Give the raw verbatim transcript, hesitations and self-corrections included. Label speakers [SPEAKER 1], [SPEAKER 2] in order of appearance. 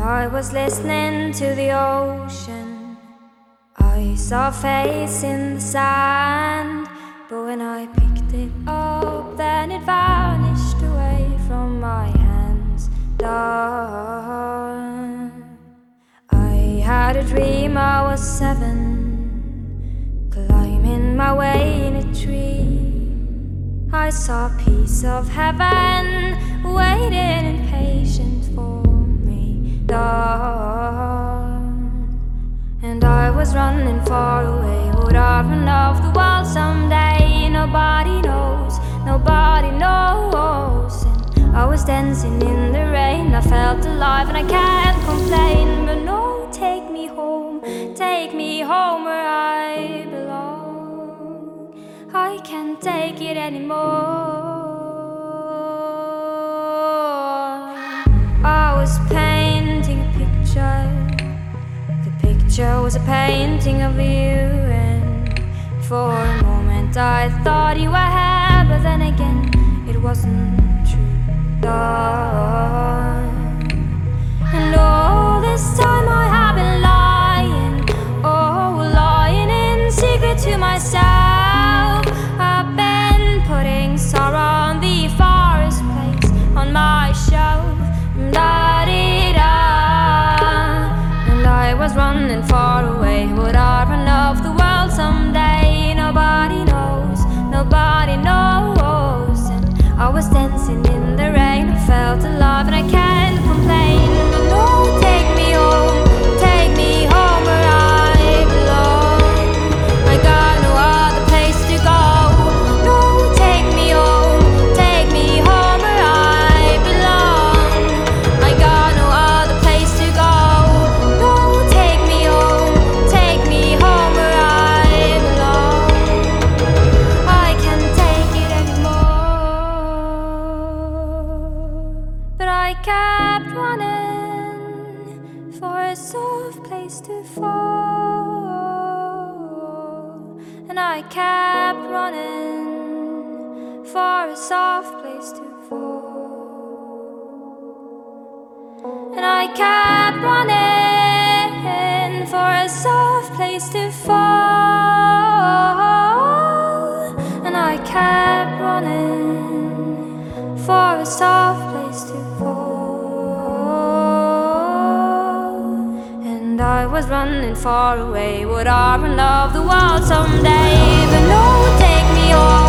[SPEAKER 1] I was listening to the ocean, I saw a face in the sand. But when I picked it up, then it vanished away from my hands. Dark. I had a dream I was seven, climbing my way in a tree. I saw a piece of heaven waiting impatient for me. Dark. And I was running far away. Would I run off the world someday? Nobody knows, nobody knows. And I was dancing in the rain. I felt alive and I can't complain. But no, take me home, take me home where I belong. I can't take it anymore. I was painting a picture. The picture was a painting of you, and for a moment I thought you were here, but then again it wasn't true. Dark. And all this time I have been lying, oh, lying in secret to myself. I've been putting sorrow on the forest place on my shelf. Da-dee-da. And I was running far away. Would I run off the world someday? Nobody knows, nobody knows. And I was dancing in the rain. I felt alive and I can't complain. But no, take me home, take me home where I belong. I got no other place to go. No, take me home, take me home where I belong. I got no other place to go. No, take me home, take me home where I belong. I can't take it anymore. But I kept running for a soft place to fall. And I kept running for a soft place to fall. And I kept running for a soft place to fall. And I kept running for a soft place to fall. And I was running far away. Would I run off the world someday? But no, take me home.